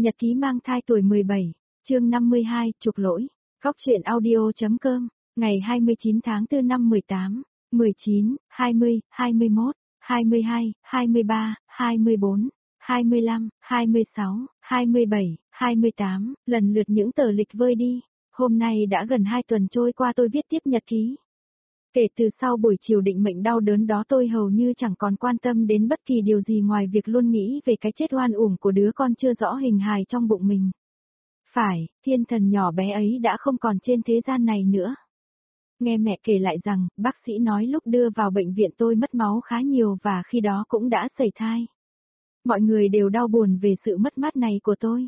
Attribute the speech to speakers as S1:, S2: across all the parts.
S1: Nhật ký mang thai tuổi 17, chương 52, trục lỗi. Góc truyện audio.com, ngày 29 tháng 4 năm 18, 19, 20, 21, 22, 23, 24, 25, 26, 27, 28, lần lượt những tờ lịch vơi đi. Hôm nay đã gần 2 tuần trôi qua tôi viết tiếp nhật ký. Kể từ sau buổi chiều định mệnh đau đớn đó tôi hầu như chẳng còn quan tâm đến bất kỳ điều gì ngoài việc luôn nghĩ về cái chết oan uổng của đứa con chưa rõ hình hài trong bụng mình. Phải, thiên thần nhỏ bé ấy đã không còn trên thế gian này nữa. Nghe mẹ kể lại rằng, bác sĩ nói lúc đưa vào bệnh viện tôi mất máu khá nhiều và khi đó cũng đã sẩy thai. Mọi người đều đau buồn về sự mất mát này của tôi.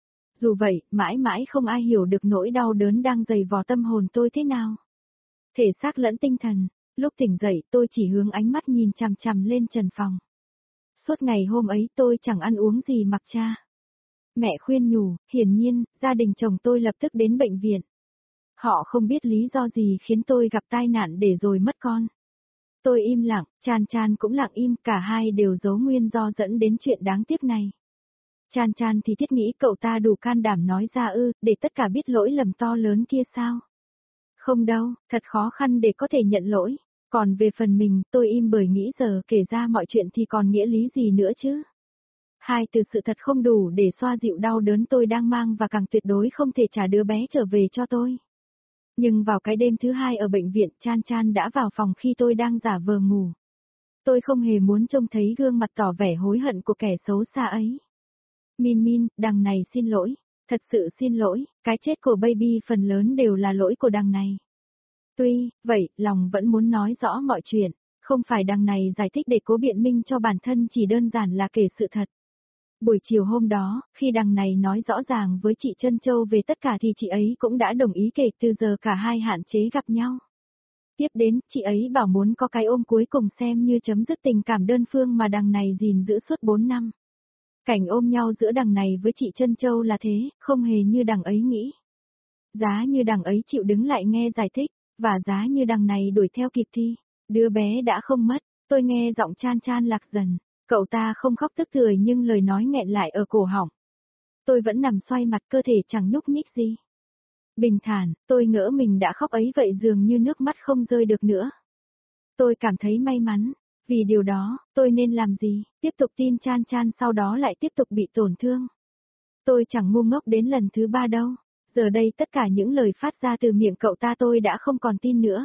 S1: Dù vậy, mãi mãi không ai hiểu được nỗi đau đớn đang dày vò tâm hồn tôi thế nào. Thể xác lẫn tinh thần, lúc tỉnh dậy tôi chỉ hướng ánh mắt nhìn chằm chằm lên trần phòng. Suốt ngày hôm ấy tôi chẳng ăn uống gì mặc cha. Mẹ khuyên nhủ, hiển nhiên, gia đình chồng tôi lập tức đến bệnh viện. Họ không biết lý do gì khiến tôi gặp tai nạn để rồi mất con. Tôi im lặng, Chan Chan cũng lặng im, cả hai đều giấu nguyên do dẫn đến chuyện đáng tiếc này. Chan Chan thì thiết nghĩ cậu ta đủ can đảm nói ra để tất cả biết lỗi lầm to lớn kia sao? Không đâu, thật khó khăn để có thể nhận lỗi. Còn về phần mình, tôi im bởi nghĩ giờ kể ra mọi chuyện thì còn nghĩa lý gì nữa chứ? Hai từ sự thật không đủ để xoa dịu đau đớn tôi đang mang và càng tuyệt đối không thể trả đứa bé trở về cho tôi. Nhưng vào cái đêm thứ hai ở bệnh viện, Chan Chan đã vào phòng khi tôi đang giả vờ ngủ. Tôi không hề muốn trông thấy gương mặt tỏ vẻ hối hận của kẻ xấu xa ấy. Min Min, đằng này xin lỗi. Thật sự xin lỗi, cái chết của baby phần lớn đều là lỗi của đằng này. Tuy vậy, lòng vẫn muốn nói rõ mọi chuyện, không phải đằng này giải thích để cố biện minh cho bản thân, chỉ đơn giản là kể sự thật. Buổi chiều hôm đó, khi đằng này nói rõ ràng với chị Trân Châu về tất cả thì chị ấy cũng đã đồng ý kể từ giờ cả hai hạn chế gặp nhau. Tiếp đến, chị ấy bảo muốn có cái ôm cuối cùng xem như chấm dứt tình cảm đơn phương mà đằng này gìn giữ suốt 4 năm. Cảnh ôm nhau giữa đằng này với chị Trân Châu là thế, không hề như đằng ấy nghĩ. Giá như đằng ấy chịu đứng lại nghe giải thích, và giá như đằng này đuổi theo kịp thì, đứa bé đã không mất. Tôi nghe giọng Chan Chan lạc dần, cậu ta không khóc tức tưởi nhưng lời nói nghẹn lại ở cổ họng. Tôi vẫn nằm xoay mặt, cơ thể chẳng nhúc nhích gì. Bình thản, tôi ngỡ mình đã khóc ấy vậy, dường như nước mắt không rơi được nữa. Tôi cảm thấy may mắn. Vì điều đó, tôi nên làm gì? Tiếp tục tin Chan Chan sau đó lại tiếp tục bị tổn thương. Tôi chẳng ngu ngốc đến lần thứ 3 đâu. Giờ đây tất cả những lời phát ra từ miệng cậu ta tôi đã không còn tin nữa.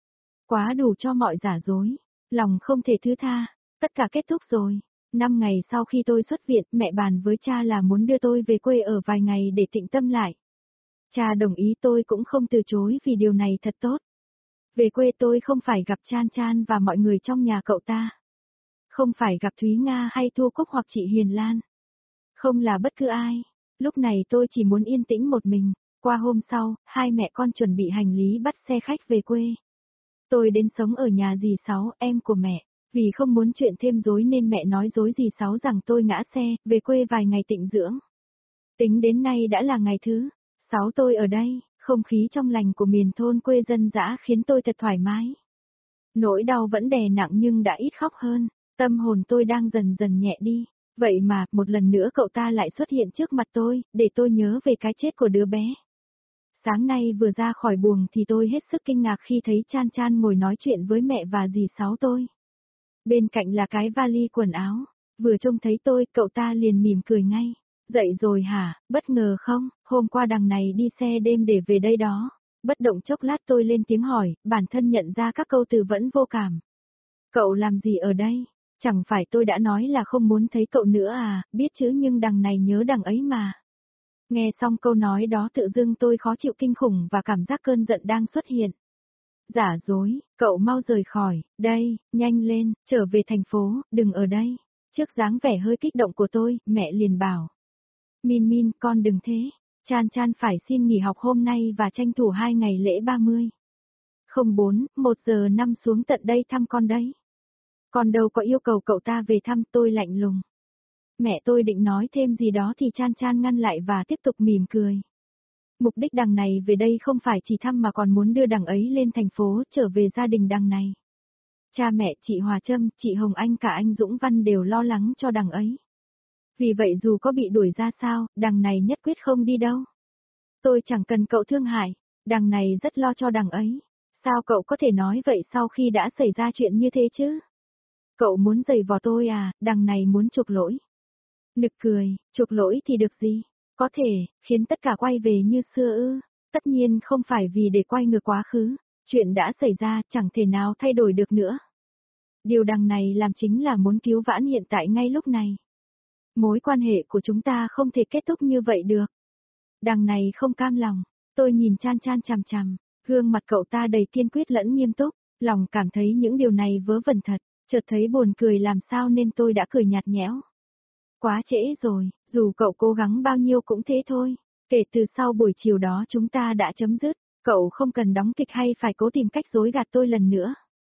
S1: Quá đủ cho mọi giả dối. Lòng không thể thứ tha. Tất cả kết thúc rồi. 5 ngày sau khi tôi xuất viện, mẹ bàn với cha là muốn đưa tôi về quê ở vài ngày để tĩnh tâm lại. Cha đồng ý, tôi cũng không từ chối vì điều này thật tốt. Về quê tôi không phải gặp Chan Chan và mọi người trong nhà cậu ta. Không phải gặp Thúy Nga hay Thu Cúc hoặc chị Hiền Lan. Không là bất cứ ai. Lúc này tôi chỉ muốn yên tĩnh một mình. Qua hôm sau, hai mẹ con chuẩn bị hành lý bắt xe khách về quê. Tôi đến sống ở nhà dì Sáu, em của mẹ. Vì không muốn chuyện thêm rối nên mẹ nói dối dì Sáu rằng tôi ngã xe, về quê vài ngày tịnh dưỡng. Tính đến nay đã là ngày thứ 6 tôi ở đây. Không khí trong lành của miền thôn quê dân dã khiến tôi thật thoải mái. Nỗi đau vẫn đè nặng nhưng đã ít khóc hơn, tâm hồn tôi đang dần dần nhẹ đi. Vậy mà, một lần nữa cậu ta lại xuất hiện trước mặt tôi, để tôi nhớ về cái chết của đứa bé. Sáng nay vừa ra khỏi buồng thì tôi hết sức kinh ngạc khi thấy Chan Chan ngồi nói chuyện với mẹ và dì Sáu tôi. Bên cạnh là cái vali quần áo, vừa trông thấy tôi, cậu ta liền mỉm cười ngay. Dậy rồi hả, bất ngờ không, hôm qua đằng này đi xe đêm để về đây đó. Bất động chốc lát tôi lên tiếng hỏi, bản thân nhận ra các câu từ vẫn vô cảm. Cậu làm gì ở đây? Chẳng phải tôi đã nói là không muốn thấy cậu nữa à, biết chứ nhưng đằng này nhớ đằng ấy mà. Nghe xong câu nói đó tự dưng tôi khó chịu kinh khủng và cảm giác cơn giận đang xuất hiện. Giả dối, cậu mau rời khỏi, đây, nhanh lên, trở về thành phố, đừng ở đây. Trước dáng vẻ hơi kích động của tôi, mẹ liền bảo. Min Min, con đừng thế. Chan Chan phải xin nghỉ học hôm nay và tranh thủ 2 ngày lễ 30. 04, 1 giờ 5 xuống tận đây thăm con đấy. Con đâu có yêu cầu cậu ta về thăm, tôi lạnh lùng. Mẹ tôi định nói thêm gì đó thì Chan Chan ngăn lại và tiếp tục mỉm cười. Mục đích đằng này về đây không phải chỉ thăm mà còn muốn đưa đằng ấy lên thành phố, trở về gia đình đằng này. Cha mẹ, chị Hòa Trâm, chị Hồng Anh, cả anh Dũng Văn đều lo lắng cho đằng ấy. Vì vậy dù có bị đuổi ra sao, đằng này nhất quyết không đi đâu. Tôi chẳng cần cậu thương hại, đằng này rất lo cho đằng ấy. Sao cậu có thể nói vậy sau khi đã xảy ra chuyện như thế chứ? Cậu muốn giày vò tôi à, đằng này muốn chuộc lỗi. Nực cười, chuộc lỗi thì được gì? Có thể, khiến tất cả quay về như xưa ư? Tất nhiên không phải vì để quay ngược quá khứ, chuyện đã xảy ra chẳng thể nào thay đổi được nữa. Điều đằng này làm chính là muốn cứu vãn hiện tại ngay lúc này. Mối quan hệ của chúng ta không thể kết thúc như vậy được. Đằng này không cam lòng, tôi nhìn Chan Chan chằm chằm, gương mặt cậu ta đầy kiên quyết lẫn nghiêm túc, lòng cảm thấy những điều này vớ vẩn thật, chợt thấy buồn cười làm sao nên tôi đã cười nhạt nhẽo. Quá trễ rồi, dù cậu cố gắng bao nhiêu cũng thế thôi, kể từ sau buổi chiều đó chúng ta đã chấm dứt, cậu không cần đóng kịch hay phải cố tìm cách dối gạt tôi lần nữa.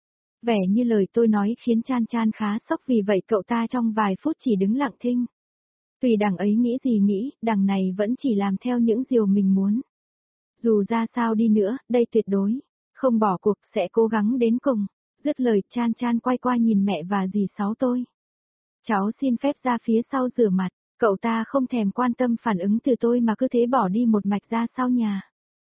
S1: Vẻ như lời tôi nói khiến Chan Chan khá sốc vì vậy cậu ta trong vài phút chỉ đứng lặng thinh. Tùy đằng ấy nghĩ gì nghĩ, đằng này vẫn chỉ làm theo những điều mình muốn. Dù ra sao đi nữa, đây tuyệt đối, không bỏ cuộc sẽ cố gắng đến cùng. Dứt lời Chan Chan quay qua nhìn mẹ và dì Sáu tôi. Cháu xin phép ra phía sau rửa mặt, cậu ta không thèm quan tâm phản ứng từ tôi mà cứ thế bỏ đi một mạch ra sau nhà.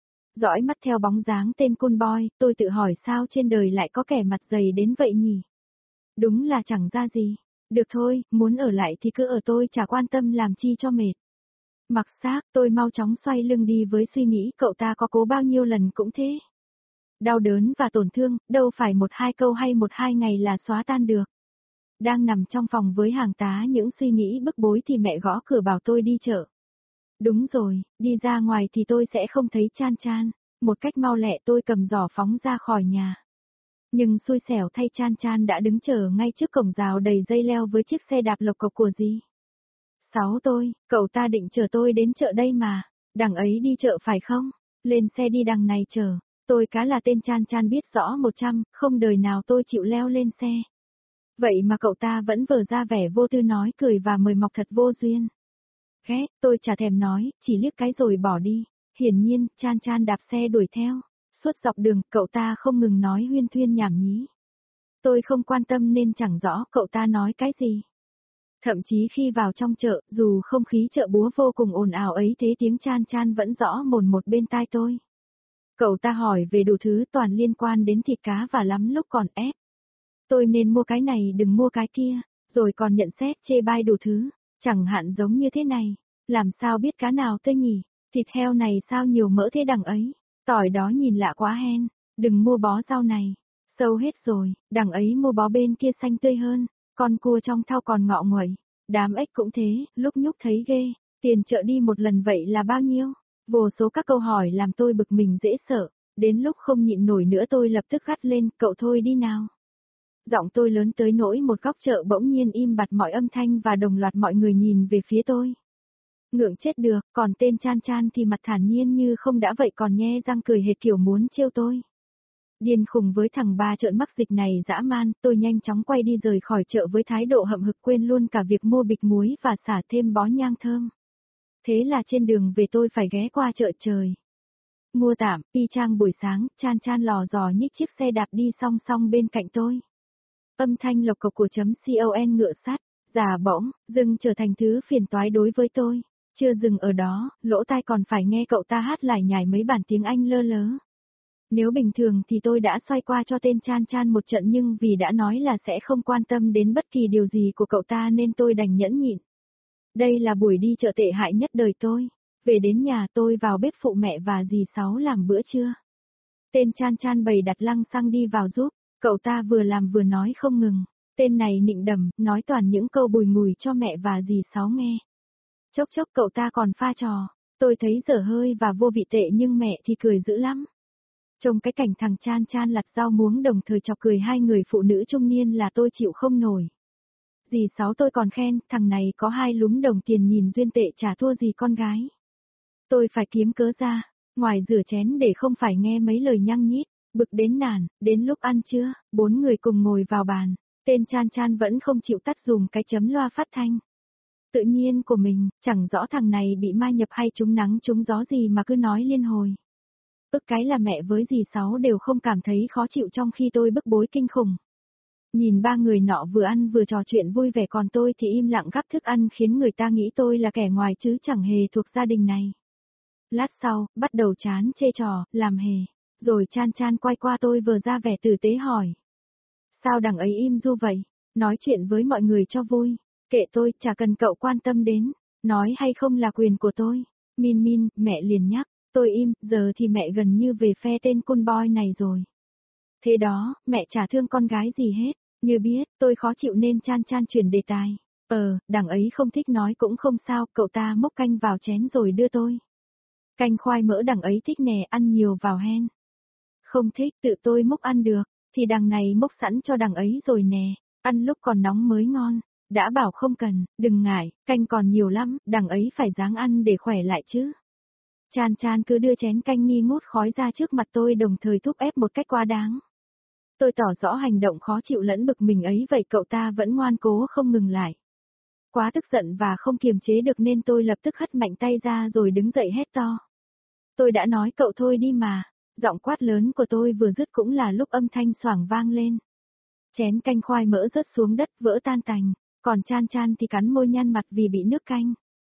S1: Dõi mắt theo bóng dáng tên Cool Boy, tôi tự hỏi sao trên đời lại có kẻ mặt dày đến vậy nhỉ? Đúng là chẳng ra gì. Được thôi, muốn ở lại thì cứ ở tôi chả quan tâm làm chi cho mệt. Mặc xác, tôi mau chóng xoay lưng đi với suy nghĩ cậu ta có cố bao nhiêu lần cũng thế. Đau đớn và tổn thương, đâu phải một hai câu hay một hai ngày là xóa tan được. Đang nằm trong phòng với hàng tá những suy nghĩ bức bối thì mẹ gõ cửa bảo tôi đi chợ. Đúng rồi, đi ra ngoài thì tôi sẽ không thấy Chan Chan. Một cách mau lẹ tôi cầm giỏ phóng ra khỏi nhà. Nhưng xui xẻo thay Chan Chan đã đứng chờ ngay trước cổng rào đầy dây leo với chiếc xe đạp lộc cộc của dì. Sáu tôi, cậu ta định chở tôi đến chợ đây mà, đằng ấy đi chợ phải không? Lên xe đi đằng này chờ, tôi cá là tên Chan Chan biết rõ 100, không đời nào tôi chịu leo lên xe. Vậy mà cậu ta vẫn vờ ra vẻ vô tư nói cười và mời mọc thật vô duyên. Ghét, tôi chả thèm nói, chỉ liếc cái rồi bỏ đi. Hiển nhiên, Chan Chan đạp xe đuổi theo. Suốt dọc đường, cậu ta không ngừng nói huyên thuyên nhảm nhí. Tôi không quan tâm nên chẳng rõ cậu ta nói cái gì. Thậm chí khi vào trong chợ, dù không khí chợ búa vô cùng ồn ào ấy thế tiếng Chan Chan vẫn rõ mồn một bên tai tôi. Cậu ta hỏi về đủ thứ toàn liên quan đến thịt cá và lắm lúc còn ép. Tôi nên mua cái này đừng mua cái kia, rồi còn nhận xét chê bai đủ thứ, chẳng hạn giống như thế này, làm sao biết cá nào tươi nhỉ, thịt heo này sao nhiều mỡ thế đằng ấy, tỏi đó nhìn lạ quá hen, đừng mua bó rau này, sâu hết rồi, đằng ấy mua bó bên kia xanh tươi hơn, con cua trong thau còn ngọ nguậy, đám ếch cũng thế, lúc nhúc thấy ghê, tiền chợ đi một lần vậy là bao nhiêu? Vô số các câu hỏi làm tôi bực mình dễ sợ, đến lúc không nhịn nổi nữa tôi lập tức gắt lên, cậu thôi đi nào. Giọng tôi lớn tới nỗi một góc chợ bỗng nhiên im bặt mọi âm thanh và đồng loạt mọi người nhìn về phía tôi. Ngượng chết được, còn tên Chan Chan thì mặt thản nhiên như không đã vậy còn nhe răng cười hệt kiểu muốn trêu tôi. Điên khùng với thằng ba trợn mắc dịch này dã man, tôi nhanh chóng quay đi rời khỏi chợ với thái độ hậm hực quên luôn cả việc mua bịch muối và xả thêm bó nhang thơm. Thế là trên đường về tôi phải ghé qua chợ trời. Mua tạm, y chang buổi sáng, Chan Chan lò dò nhích chiếc xe đạp đi song song bên cạnh tôi. Âm thanh lộc cộc của .con ngựa sắt, giả bỗng, dừng trở thành thứ phiền toái đối với tôi. Chưa dừng ở đó, lỗ tai còn phải nghe cậu ta hát lải nhải mấy bản tiếng Anh lơ lớ. Nếu bình thường thì tôi đã xoay qua cho tên Chan Chan một trận nhưng vì đã nói là sẽ không quan tâm đến bất kỳ điều gì của cậu ta nên tôi đành nhẫn nhịn. Đây là buổi đi chợ tệ hại nhất đời tôi. Về đến nhà tôi vào bếp phụ mẹ và dì Sáu làm bữa trưa. Tên Chan Chan bày đặt lăng xăng đi vào giúp, cậu ta vừa làm vừa nói không ngừng. Tên này nịnh đầm, nói toàn những câu bùi ngùi cho mẹ và dì Sáu nghe. Chốc chốc cậu ta còn pha trò, tôi thấy dở hơi và vô vị tệ nhưng mẹ thì cười dữ lắm. Trông cái cảnh thằng Chan Chan lặt rau muống đồng thời chọc cười hai người phụ nữ trung niên là tôi chịu không nổi. Dì Sáu tôi còn khen, thằng này có hai lúm đồng tiền nhìn duyên tệ chả thua gì con gái. Tôi phải kiếm cớ ra, ngoài rửa chén để không phải nghe mấy lời nhăng nhít, bực đến nản, đến lúc ăn trưa, 4 người cùng ngồi vào bàn, tên Chan Chan vẫn không chịu tắt dùm cái chấm loa phát thanh. Tự nhiên của mình, chẳng rõ thằng này bị ma nhập hay trúng nắng trúng gió gì mà cứ nói liên hồi. Ức cái là mẹ với dì Sáu đều không cảm thấy khó chịu trong khi tôi bức bối kinh khủng. Nhìn ba người nọ vừa ăn vừa trò chuyện vui vẻ còn tôi thì im lặng gắp thức ăn khiến người ta nghĩ tôi là kẻ ngoài chứ chẳng hề thuộc gia đình này. Lát sau, bắt đầu chán chê trò, làm hề. Rồi Chan Chan quay qua tôi vừa ra vẻ tử tế hỏi. Sao đằng ấy im ru vậy? Nói chuyện với mọi người cho vui. Kệ tôi, chả cần cậu quan tâm đến. Nói hay không là quyền của tôi. Min Min, mẹ liền nhắc. Tôi im, giờ thì mẹ gần như về phe tên côn boy này rồi. Thế đó, mẹ chả thương con gái gì hết. Như biết, tôi khó chịu nên Chan Chan chuyển đề tài. Đằng ấy không thích nói cũng không sao, cậu ta múc canh vào chén rồi đưa tôi. Canh khoai mỡ đằng ấy thích nè, ăn nhiều vào hen. Không thích, tự tôi múc ăn được, thì đằng này múc sẵn cho đằng ấy rồi nè, ăn lúc còn nóng mới ngon. Đã bảo không cần, đừng ngại, canh còn nhiều lắm, đằng ấy phải ráng ăn để khỏe lại chứ. Chan Chan cứ đưa chén canh nghi ngút khói ra trước mặt tôi đồng thời thúc ép một cách quá đáng. Tôi tỏ rõ hành động khó chịu lẫn bực mình ấy vậy cậu ta vẫn ngoan cố không ngừng lại. Quá tức giận và không kiềm chế được nên tôi lập tức hất mạnh tay ra rồi đứng dậy hét to. Tôi đã nói cậu thôi đi mà, giọng quát lớn của tôi vừa dứt cũng là lúc âm thanh xoảng vang lên. Chén canh khoai mỡ rớt xuống đất vỡ tan tành, còn Chan Chan thì cắn môi nhăn mặt vì bị nước canh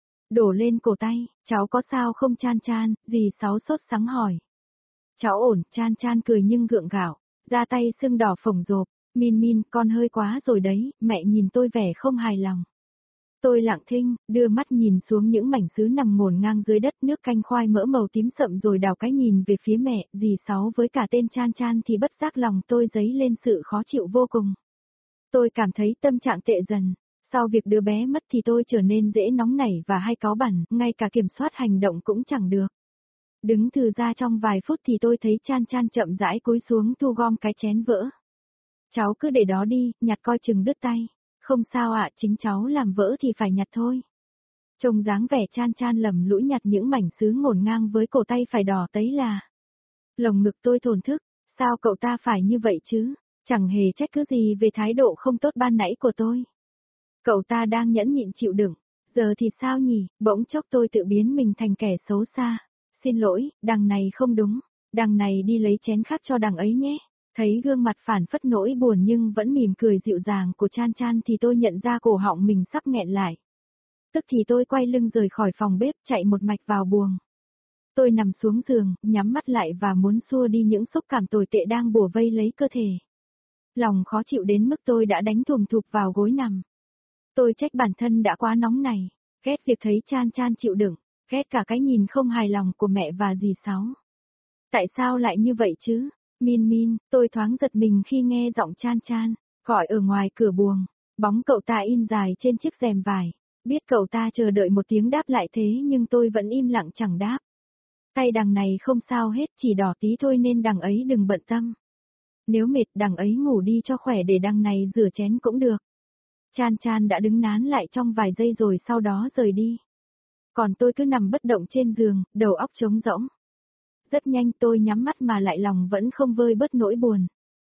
S1: đổ lên cổ tay. Cháu có sao không Chan Chan? Dì Sáu sốt sắng hỏi. Cháu ổn, Chan Chan cười nhưng gượng gạo, ra tay sưng đỏ phồng rộp. Min Min, con hơi quá rồi đấy, mẹ nhìn tôi vẻ không hài lòng. Tôi lặng thinh, đưa mắt nhìn xuống những mảnh sứ nằm ngổn ngang dưới đất, nước canh khoai mỡ màu tím sậm rồi đảo cái nhìn về phía mẹ, dì Sáu với cả tên Chan Chan thì bất giác lòng tôi dấy lên sự khó chịu vô cùng. Tôi cảm thấy tâm trạng tệ dần. Sau việc đứa bé mất thì tôi trở nên dễ nóng nảy và hay cáu bẳn, ngay cả kiểm soát hành động cũng chẳng được. Đứng thừ ra trong vài phút thì tôi thấy Chan Chan chậm rãi cúi xuống thu gom cái chén vỡ. Cháu cứ để đó đi, nhặt coi chừng đứt tay. Không sao ạ, chính cháu làm vỡ thì phải nhặt thôi. Trông dáng vẻ Chan Chan lầm lũi nhặt những mảnh sứ ngổn ngang với cổ tay phải đỏ tấy là. Lồng ngực tôi thổn thức, sao cậu ta phải như vậy chứ? Chẳng hề trách cứ gì về thái độ không tốt ban nãy của tôi. Cậu ta đang nhẫn nhịn chịu đựng, giờ thì sao nhỉ? Bỗng chốc tôi tự biến mình thành kẻ xấu xa. Xin lỗi, đằng này không đúng, đằng này đi lấy chén khác cho đằng ấy nhé. Thấy gương mặt phản phất nỗi buồn nhưng vẫn mỉm cười dịu dàng của Chan Chan thì tôi nhận ra cổ họng mình sắp nghẹn lại. Tức thì tôi quay lưng rời khỏi phòng bếp chạy một mạch vào buồng. Tôi nằm xuống giường, nhắm mắt lại và muốn xua đi những xúc cảm tồi tệ đang bủa vây lấy cơ thể. Lòng khó chịu đến mức tôi đã đánh thùm thụp vào gối nằm. Tôi trách bản thân đã quá nóng này, ghét việc thấy Chan Chan chịu đựng, ghét cả cái nhìn không hài lòng của mẹ và dì Sáu. Tại sao lại như vậy chứ? Min Min, tôi thoáng giật mình khi nghe giọng Chan Chan, gọi ở ngoài cửa buồng, bóng cậu ta in dài trên chiếc rèm vải. Biết cậu ta chờ đợi một tiếng đáp lại thế nhưng tôi vẫn im lặng chẳng đáp. Tay đằng này không sao hết, chỉ đỏ tí thôi nên đằng ấy đừng bận tâm. Nếu mệt đằng ấy ngủ đi cho khỏe để đằng này rửa chén cũng được. Chan Chan đã đứng nán lại trong vài giây rồi sau đó rời đi. Còn tôi cứ nằm bất động trên giường, đầu óc trống rỗng. Rất nhanh tôi nhắm mắt mà lại lòng vẫn không vơi bớt nỗi buồn.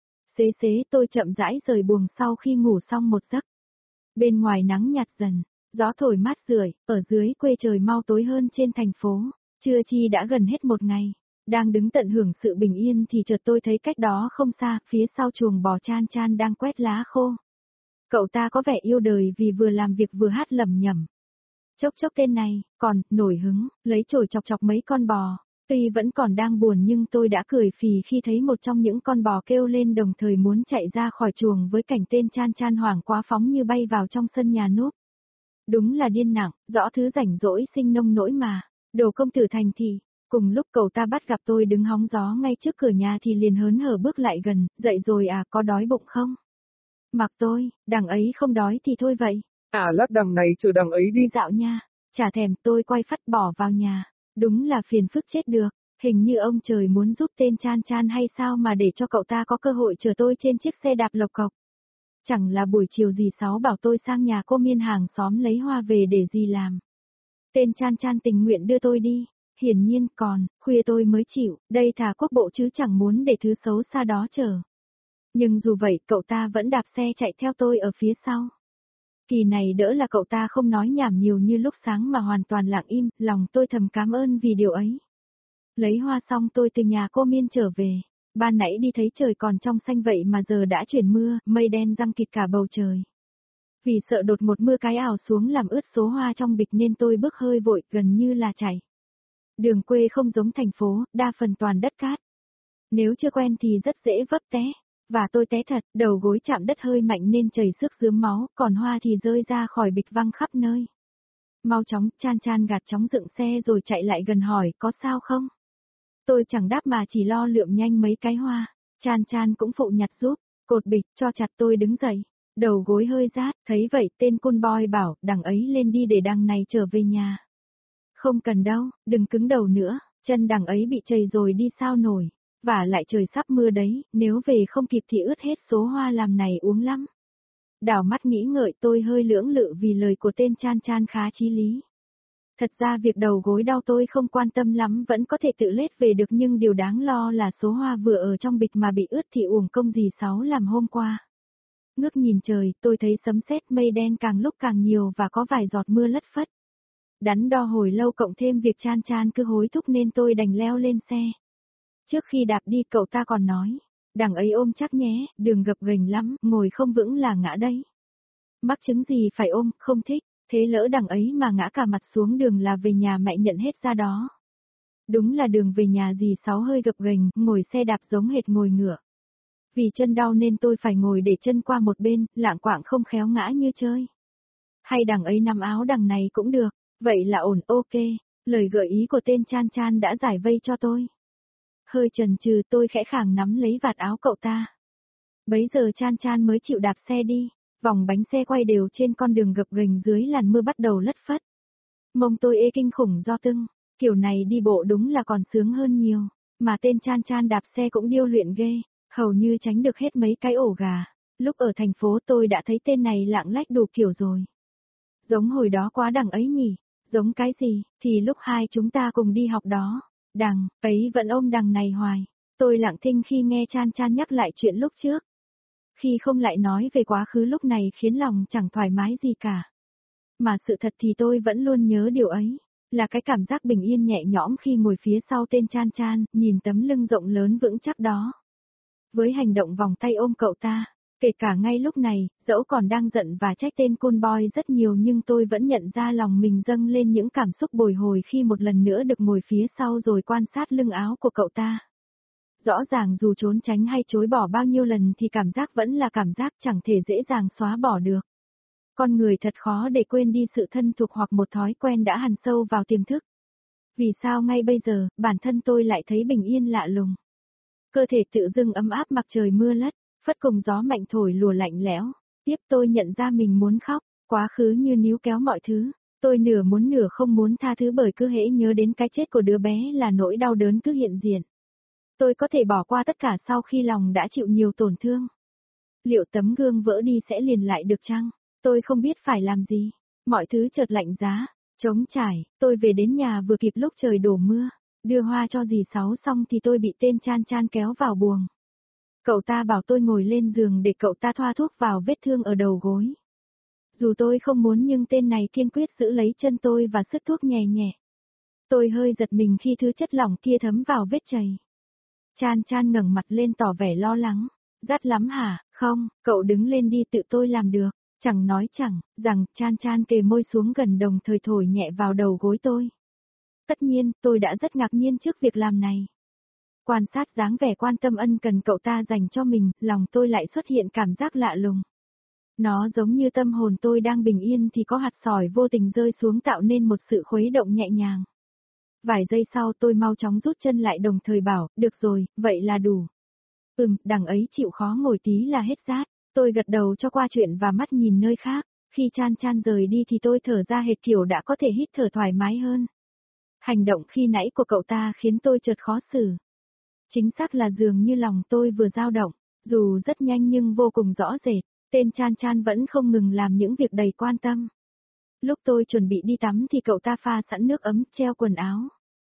S1: Xế tôi chậm rãi rời buồng sau khi ngủ xong một giấc. Bên ngoài nắng nhạt dần, gió thổi mát rượi, ở dưới quê trời mau tối hơn trên thành phố. Trưa chi đã gần hết một ngày. Đang đứng tận hưởng sự bình yên thì chợt tôi thấy cách đó không xa, phía sau chuồng bò Chan Chan đang quét lá khô. Cậu ta có vẻ yêu đời vì vừa làm việc vừa hát lẩm nhẩm. Chốc chốc tên này, còn, nổi hứng, lấy chổi chọc chọc mấy con bò. Tuy vẫn còn đang buồn nhưng tôi đã cười phì khi thấy một trong những con bò kêu lên đồng thời muốn chạy ra khỏi chuồng với cảnh tên Chan Chan hoảng quá phóng như bay vào trong sân nhà núp. Đúng là điên nặng, rõ thứ rảnh rỗi sinh nông nỗi mà, đồ công tử thành thì. Cùng lúc cậu ta bắt gặp tôi đứng hóng gió ngay trước cửa nhà thì liền hớn hở bước lại gần, dậy rồi à, có đói bụng không? Mặc tôi, đằng ấy không đói thì thôi vậy.
S2: À lát đằng này chờ đằng ấy đi
S1: dạo nha, chả thèm tôi quay phắt bỏ vào nhà. Đúng là phiền phức chết được, hình như ông trời muốn giúp tên Chan Chan hay sao mà để cho cậu ta có cơ hội chờ tôi trên chiếc xe đạp lộc cộc. Chẳng là buổi chiều dì Sáu bảo tôi sang nhà cô Miên hàng xóm lấy hoa về để dì làm. Tên Chan Chan tình nguyện đưa tôi đi, hiển nhiên còn, khuya tôi mới chịu, đây thà quốc bộ chứ chẳng muốn để thứ xấu xa đó chờ. Nhưng dù vậy cậu ta vẫn đạp xe chạy theo tôi ở phía sau. Kỳ này đỡ là cậu ta không nói nhảm nhiều như lúc sáng mà hoàn toàn lặng im, lòng tôi thầm cảm ơn vì điều ấy. Lấy hoa xong tôi từ nhà cô Miên trở về. Ban nãy đi thấy trời còn trong xanh vậy mà giờ đã chuyển mưa, mây đen giăng kịt cả bầu trời. Vì sợ đột một mưa cái ảo xuống làm ướt số hoa trong bịch nên tôi bước hơi vội, gần như là chạy. Đường quê không giống thành phố, đa phần toàn đất cát. Nếu chưa quen thì rất dễ vấp té. Và tôi té thật, đầu gối chạm đất hơi mạnh nên chảy xước rướm máu, còn hoa thì rơi ra khỏi bịch văng khắp nơi. Mau chóng, Chan Chan gạt chóng dựng xe rồi chạy lại gần hỏi, có sao không? Tôi chẳng đáp mà chỉ lo lượm nhanh mấy cái hoa. Chan Chan cũng phụ nhặt giúp, cột bịch cho chặt tôi đứng dậy. Đầu gối hơi rát, thấy vậy tên côn boy bảo, đằng ấy lên đi để đằng này trở về nhà. Không cần đâu, đừng cứng đầu nữa, chân đằng ấy bị trầy rồi đi sao nổi. Và lại trời sắp mưa đấy, nếu về không kịp thì ướt hết số hoa làm này uống lắm. Đảo mắt nghĩ ngợi tôi hơi lưỡng lự vì lời của tên Chan Chan khá chí lý. Thật ra việc đầu gối đau tôi không quan tâm lắm vẫn có thể tự lết về được nhưng điều đáng lo là số hoa vừa ở trong bịch mà bị ướt thì uổng công gì sáu làm hôm qua. Ngước nhìn trời, tôi thấy sấm sét mây đen càng lúc càng nhiều và có vài giọt mưa lất phất. Đắn đo hồi lâu cộng thêm việc Chan Chan cứ hối thúc nên tôi đành leo lên xe. Trước khi đạp đi cậu ta còn nói, đằng ấy ôm chắc nhé, đường gập ghềnh lắm, ngồi không vững là ngã đấy. Mắc chứng gì phải ôm, không thích, thế lỡ đằng ấy mà ngã cả mặt xuống đường là về nhà mẹ nhận hết ra đó. Đúng là đường về nhà dì Sáu hơi gập ghềnh, ngồi xe đạp giống hệt ngồi ngựa. Vì chân đau nên tôi phải ngồi để chân qua một bên, lạng quạng không khéo ngã như chơi. Hay đằng ấy nắm áo đằng này cũng được, vậy là ổn, ok, lời gợi ý của tên Chan Chan đã giải vây cho tôi. Hơi chần chừ tôi khẽ khàng nắm lấy vạt áo cậu ta. Bấy giờ Chan Chan mới chịu đạp xe đi, vòng bánh xe quay đều trên con đường gập ghềnh dưới làn mưa bắt đầu lất phất. Mông tôi ê kinh khủng do tưng, kiểu này đi bộ đúng là còn sướng hơn nhiều, mà tên Chan Chan đạp xe cũng điêu luyện ghê, hầu như tránh được hết mấy cái ổ gà. Lúc ở thành phố tôi đã thấy tên này lạng lách đủ kiểu rồi. Giống hồi đó quá đằng ấy nhỉ, giống cái gì, thì lúc hai chúng ta cùng đi học đó. Đằng, ấy vẫn ôm đằng này hoài. Tôi lặng thinh khi nghe Chan Chan nhắc lại chuyện lúc trước. Khi không lại nói về quá khứ lúc này khiến lòng chẳng thoải mái gì cả. Mà sự thật thì tôi vẫn luôn nhớ điều ấy. Là cái cảm giác bình yên nhẹ nhõm khi ngồi phía sau tên Chan Chan, nhìn tấm lưng rộng lớn vững chắc đó. Với hành động vòng tay ôm cậu ta, kể cả ngay lúc này, dẫu còn đang giận và trách tên cool boy rất nhiều nhưng tôi vẫn nhận ra lòng mình dâng lên những cảm xúc bồi hồi khi một lần nữa được ngồi phía sau rồi quan sát lưng áo của cậu ta. Rõ ràng dù trốn tránh hay chối bỏ bao nhiêu lần thì cảm giác vẫn là cảm giác chẳng thể dễ dàng xóa bỏ được. Con người thật khó để quên đi sự thân thuộc hoặc một thói quen đã hằn sâu vào tiềm thức. Vì sao ngay bây giờ, bản thân tôi lại thấy bình yên lạ lùng. Cơ thể tự dưng ấm áp mặc trời mưa lất, phất cùng gió mạnh thổi lùa lạnh lẽo. Tiếp tôi nhận ra mình muốn khóc, quá khứ như níu kéo mọi thứ. Tôi nửa muốn nửa không muốn tha thứ bởi cứ hễ nhớ đến cái chết của đứa bé là nỗi đau đớn cứ hiện diện. Tôi có thể bỏ qua tất cả sau khi lòng đã chịu nhiều tổn thương. Liệu tấm gương vỡ đi sẽ liền lại được chăng? Tôi không biết phải làm gì. Mọi thứ chợt lạnh giá, trống trải, tôi về đến nhà vừa kịp lúc trời đổ mưa. Đưa hoa cho dì Sáu xong thì tôi bị tên Chan Chan kéo vào buồng. Cậu ta bảo tôi ngồi lên giường để cậu ta thoa thuốc vào vết thương ở đầu gối. Dù tôi không muốn nhưng tên này kiên quyết giữ lấy chân tôi và sứt thuốc nhẹ nhẹ. Tôi hơi giật mình khi thứ chất lỏng kia thấm vào vết chày. Chan Chan ngẩng mặt lên tỏ vẻ lo lắng. Rát lắm hả? Không, cậu đứng lên đi tự tôi làm được. Chẳng nói chẳng, rằng Chan Chan kề môi xuống gần đồng thời thổi nhẹ vào đầu gối tôi. Tất nhiên, tôi đã rất ngạc nhiên trước việc làm này. Quan sát dáng vẻ quan tâm ân cần cậu ta dành cho mình, lòng tôi lại xuất hiện cảm giác lạ lùng. Nó giống như tâm hồn tôi đang bình yên thì có hạt sỏi vô tình rơi xuống tạo nên một sự khuấy động nhẹ nhàng. Vài giây sau tôi mau chóng rút chân lại đồng thời bảo, được rồi, vậy là đủ. Đằng ấy chịu khó ngồi tí là hết rát. Tôi gật đầu cho qua chuyện và mắt nhìn nơi khác. Khi Chan Chan rời đi thì tôi thở ra hệt kiểu đã có thể hít thở thoải mái hơn. Hành động khi nãy của cậu ta khiến tôi chợt khó xử. Chính xác là dường như lòng tôi vừa dao động, dù rất nhanh nhưng vô cùng rõ rệt, tên Chan Chan vẫn không ngừng làm những việc đầy quan tâm. Lúc tôi chuẩn bị đi tắm thì cậu ta pha sẵn nước ấm treo quần áo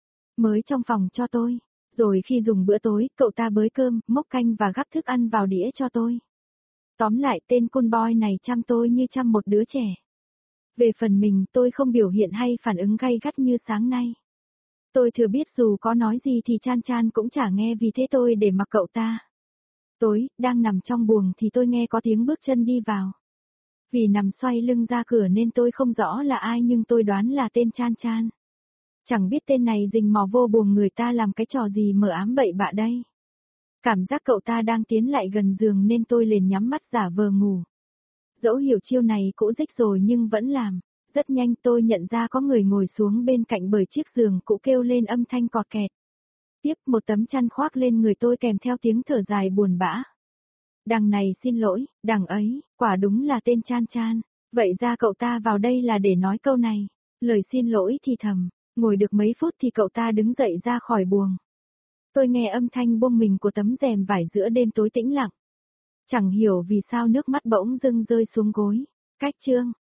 S1: mới trong phòng cho tôi, rồi khi dùng bữa tối, cậu ta bới cơm, múc canh và gắp thức ăn vào đĩa cho tôi. Tóm lại tên cool boy này chăm tôi như chăm một đứa trẻ. Về phần mình tôi không biểu hiện hay phản ứng gay gắt như sáng nay. Tôi thừa biết dù có nói gì thì Chan Chan cũng chả nghe, vì thế tôi để mặc cậu ta. Tối, đang nằm trong buồng thì tôi nghe có tiếng bước chân đi vào. Vì nằm xoay lưng ra cửa nên tôi không rõ là ai, nhưng tôi đoán là tên Chan Chan. Chẳng biết tên này rình mò vô buồng người ta làm cái trò gì mờ ám bậy bạ đây. Cảm giác cậu ta đang tiến lại gần giường nên tôi liền nhắm mắt giả vờ ngủ. Dẫu hiểu chiêu này cũ rích rồi nhưng vẫn làm. Rất nhanh tôi nhận ra có người ngồi xuống bên cạnh, bởi chiếc giường cũ kêu lên âm thanh cọt kẹt. Tiếp một tấm chăn khoác lên người tôi kèm theo tiếng thở dài buồn bã. Đằng này xin lỗi, đằng ấy, quả đúng là tên Chan Chan. Vậy ra cậu ta vào đây là để nói câu này. Lời xin lỗi thì thầm. Ngồi được mấy phút thì cậu ta đứng dậy ra khỏi buồng. Tôi nghe âm thanh buông mình của tấm rèm vải giữa đêm tối tĩnh lặng. Chẳng hiểu vì sao nước mắt bỗng dưng rơi xuống gối. Cách chương